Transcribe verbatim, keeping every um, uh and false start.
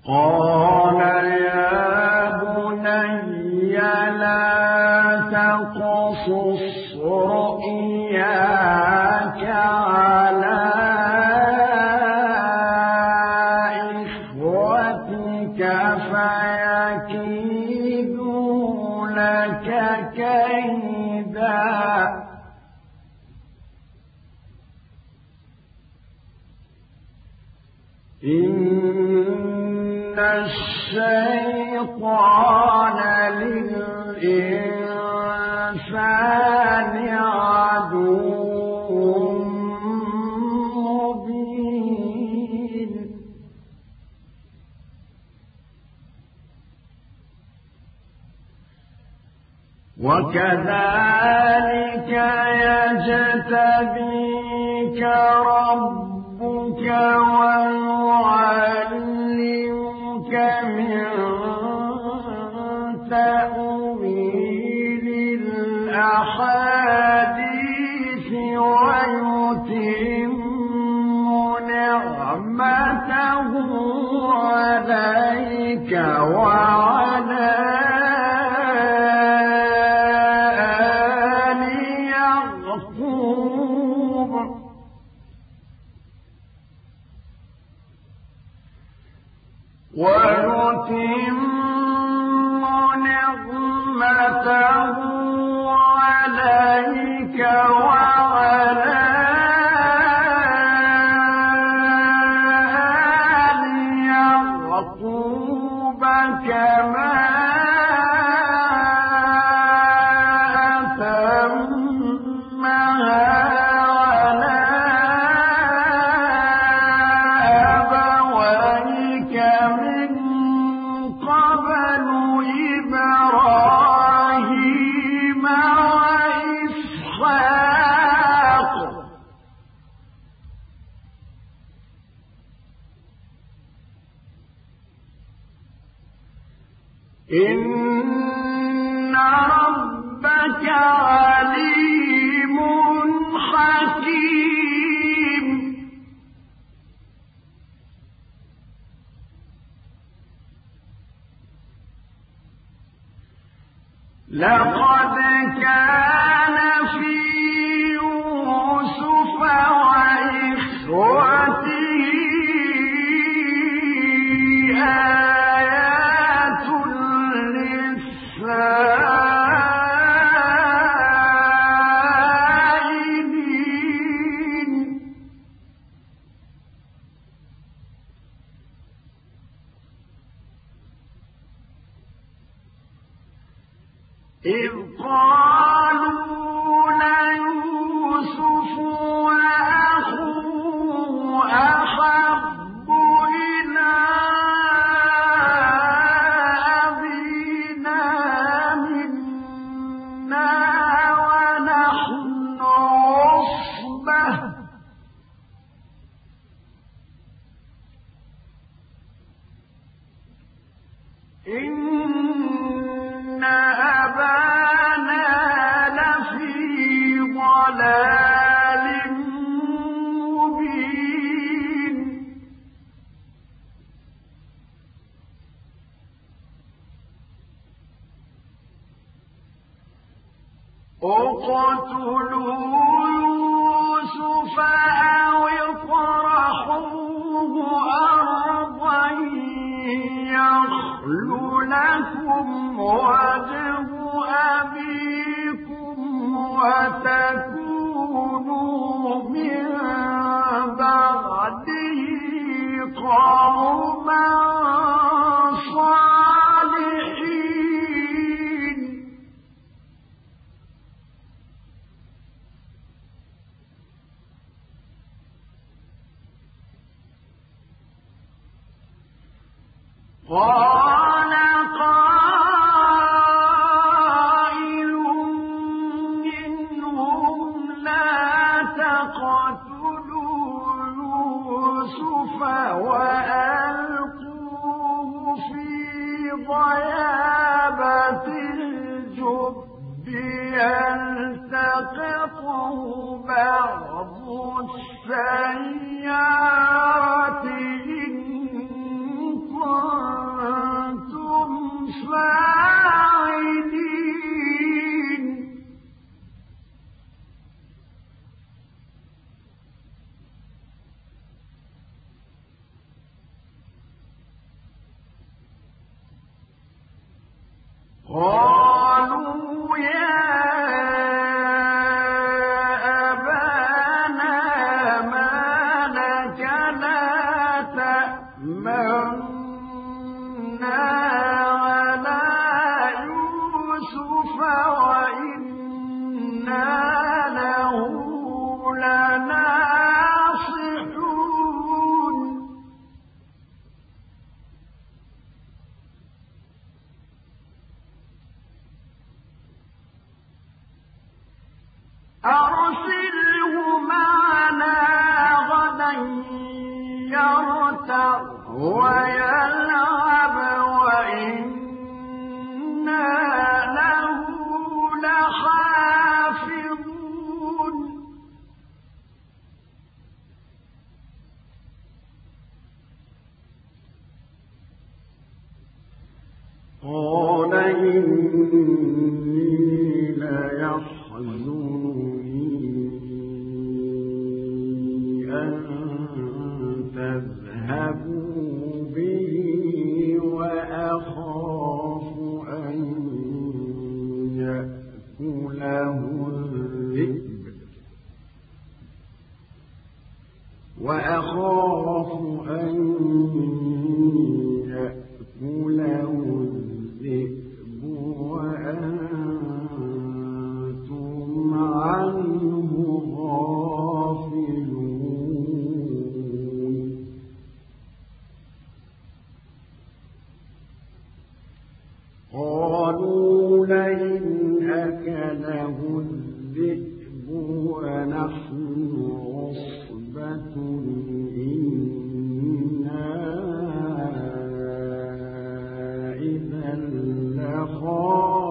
قال يا بني لا تقصص رؤياك على إخوتك فيكيدوا لك كيدا إن الشيطان للإنسان عدو مبين وكذلك يجتبيك ربك ويعلمك من تأويل الأحاديث ويتم نعمته عليك وعلى آل يعقوب ويتم نعمته عليك وعلى آل يعقوب كما أتمها على أبويك من قبل إبراهيم وإسحاق إن ربك عليم حكيم لقد كان في يوسف وإخوته آيات للسائلين إذ قالوا ليوسف وأخوه أحب إلى أبينا منا ونحن عصبة إن أبانا لفي ضلال مبين اقتلوا يوسف أو اطرحوه أرضا يخل لكم وجه أبيكم وتكونوا من بعده قوما صالحين قال قائل منهم لا تقتلوا يوسف وألقوه في غيابة الجب يلتقطه بعض السيارة إن كنتم أتممنا على يوسف وإنا له لناصحون أرسله معنا غدا يرتع ويلعب وإنا له لحافظون قال إني ليحزنني أن تذهبوا به وأخاف أن يأكله الذئب وأخاف أن يأكله الذئب وأنتم عنه غافلون قالوا لئن أكله الذئب ونحن عصبة إنا إذا لخاسرون